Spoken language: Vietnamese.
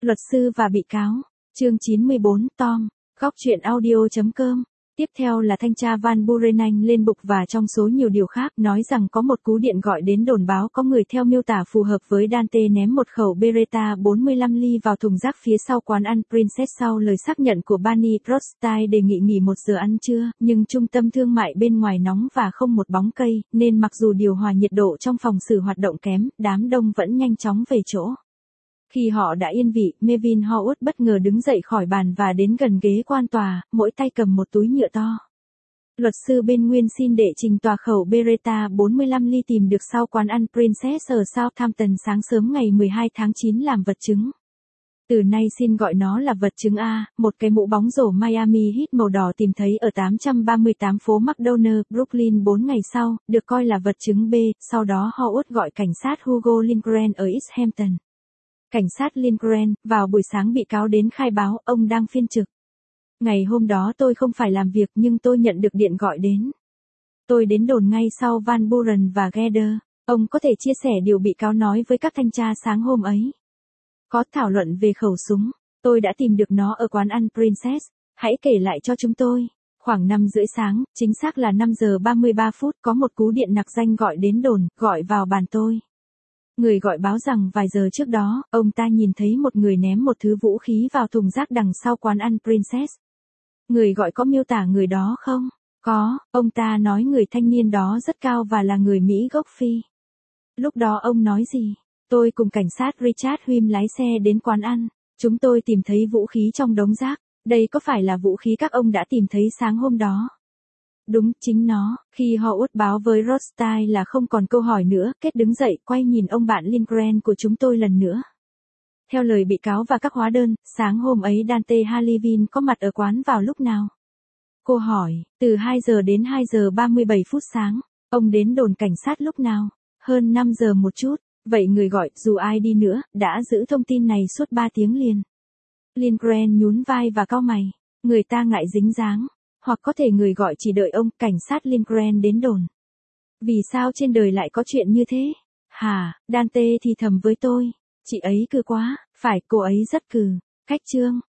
Luật sư và bị cáo. Chương 94, Tom. Góc truyện audio.com. Tiếp theo là thanh tra Van Buren lên bục và trong số nhiều điều khác nói rằng có một cú điện gọi đến đồn báo có người theo miêu tả phù hợp với Dante ném một khẩu Beretta 45 ly vào thùng rác phía sau quán ăn Princess sau lời xác nhận của Barney Rothschild đề nghị nghỉ 1 giờ ăn trưa, nhưng trung tâm thương mại bên ngoài nóng và không một bóng cây, nên mặc dù điều hòa nhiệt độ trong phòng xử hoạt động kém, đám đông vẫn nhanh chóng về chỗ. Khi họ đã yên vị, Melvin Howard bất ngờ đứng dậy khỏi bàn và đến gần ghế quan tòa, mỗi tay cầm một túi nhựa to. Luật sư bên Nguyên xin đệ trình tòa khẩu Beretta 45 ly tìm được sau quán ăn Princess ở Southampton sáng sớm ngày 12 tháng 9 làm vật chứng. Từ nay xin gọi nó là vật chứng A, một cái mũ bóng rổ Miami Heat màu đỏ tìm thấy ở 838 phố McDonough, Brooklyn 4 ngày sau, được coi là vật chứng B, sau đó Howard gọi cảnh sát Hugo Lindgren ở East Hampton. Cảnh sát Lindgren, vào buổi sáng bị cáo đến khai báo, ông đang phiên trực. Ngày hôm đó tôi không phải làm việc nhưng tôi nhận được điện gọi đến. Tôi đến đồn ngay sau Van Buren và Gather. Ông có thể chia sẻ điều bị cáo nói với các thanh tra sáng hôm ấy. Có thảo luận về khẩu súng. Tôi đã tìm được nó ở quán ăn Princess. Hãy kể lại cho chúng tôi. Khoảng 5 rưỡi sáng, chính xác là 5 giờ 33 phút có một cú điện nặc danh gọi đến đồn, gọi vào bàn tôi. Người gọi báo rằng vài giờ trước đó, ông ta nhìn thấy một người ném một thứ vũ khí vào thùng rác đằng sau quán ăn Princess. Người gọi có miêu tả người đó không? Có, ông ta nói người thanh niên đó rất cao và là người Mỹ gốc Phi. Lúc đó ông nói gì? Tôi cùng cảnh sát Richard Hume lái xe đến quán ăn. Chúng tôi tìm thấy vũ khí trong đống rác. Đây có phải là vũ khí các ông đã tìm thấy sáng hôm đó? Đúng, chính nó. Khi Howard báo với Rothschild là không còn câu hỏi nữa, Kết đứng dậy, quay nhìn ông bạn Lindgren của chúng tôi lần nữa. Theo lời bị cáo và các hóa đơn, sáng hôm ấy Dante Halivin có mặt ở quán vào lúc nào? Cô hỏi, từ 2 giờ đến 2 giờ 37 phút sáng. Ông đến đồn cảnh sát lúc nào? Hơn 5 giờ một chút. Vậy người gọi, dù ai đi nữa, đã giữ thông tin này suốt 3 tiếng liền. Lindgren nhún vai và cau mày. Người ta ngại dính dáng. Hoặc có thể người gọi chỉ đợi ông, cảnh sát Lindgren đến đồn. Vì sao trên đời lại có chuyện như thế? Hả, Dante thì thầm với tôi. Chị ấy cừ quá, phải, cô ấy rất cừ. Cách chương.